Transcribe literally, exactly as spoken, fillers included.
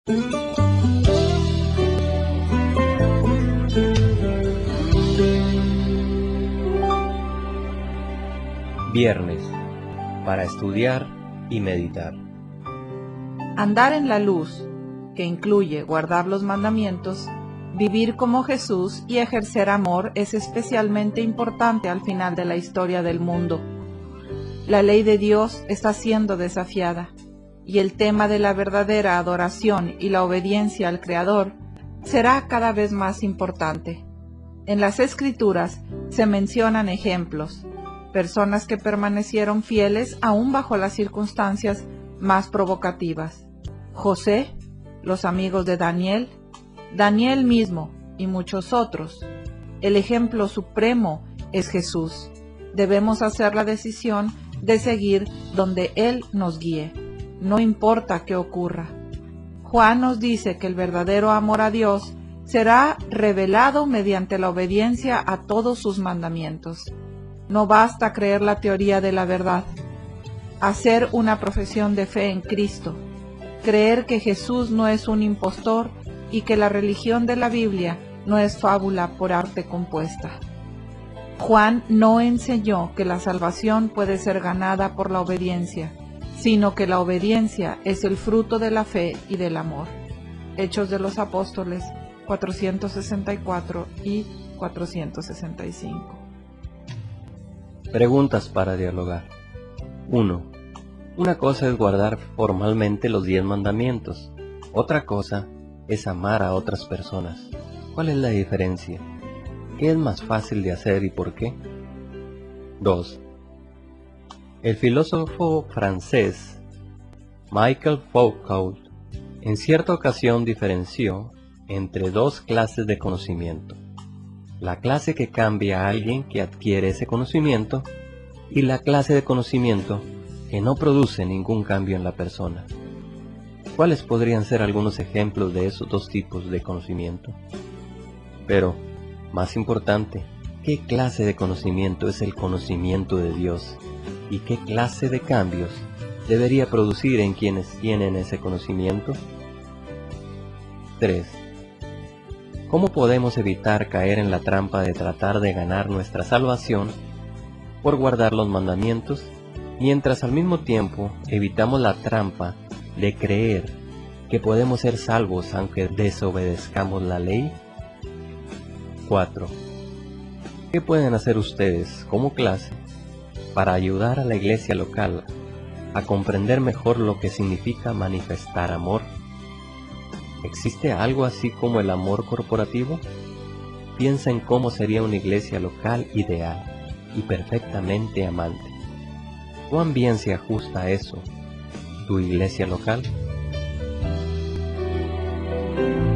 Viernes, para estudiar y meditar. Andar en la luz, que incluye guardar los mandamientos, vivir como Jesús y ejercer amor es especialmente importante al final de la historia del mundo. La ley de Dios está siendo desafiada, y el tema de la verdadera adoración y la obediencia al Creador será cada vez más importante. En las Escrituras se mencionan ejemplos, personas que permanecieron fieles aún bajo las circunstancias más provocativas. José, los amigos de Daniel, Daniel mismo y muchos otros. El ejemplo supremo es Jesús. Debemos hacer la decisión de seguir donde Él nos guíe, no importa qué ocurra. Juan nos dice que el verdadero amor a Dios será revelado mediante la obediencia a todos sus mandamientos. No basta creer la teoría de la verdad, hacer una profesión de fe en Cristo, creer que Jesús no es un impostor y que la religión de la Biblia no es fábula por arte compuesta. Juan no enseñó que la salvación puede ser ganada por la obediencia, sino que la obediencia es el fruto de la fe y del amor. Hechos de los Apóstoles cuatrocientos sesenta y cuatro y cuatrocientos sesenta y cinco. Preguntas para dialogar. uno. Una cosa es guardar formalmente los diez mandamientos. Otra cosa es amar a otras personas. ¿Cuál es la diferencia? ¿Qué es más fácil de hacer y por qué? dos. El filósofo francés Michel Foucault en cierta ocasión diferenció entre dos clases de conocimiento: la clase que cambia a alguien que adquiere ese conocimiento y la clase de conocimiento que no produce ningún cambio en la persona. ¿Cuáles podrían ser algunos ejemplos de esos dos tipos de conocimiento? Pero, más importante, ¿qué clase de conocimiento es el conocimiento de Dios? ¿Y qué clase de cambios debería producir en quienes tienen ese conocimiento? tres. ¿Cómo podemos evitar caer en la trampa de tratar de ganar nuestra salvación por guardar los mandamientos, mientras al mismo tiempo evitamos la trampa de creer que podemos ser salvos aunque desobedezcamos la ley? cuatro. ¿Qué pueden hacer ustedes como clase para ayudar a la iglesia local a comprender mejor lo que significa manifestar amor? ¿Existe algo así como el amor corporativo? Piensa en cómo sería una iglesia local ideal y perfectamente amante. ¿Cuán bien se ajusta a eso tu iglesia local?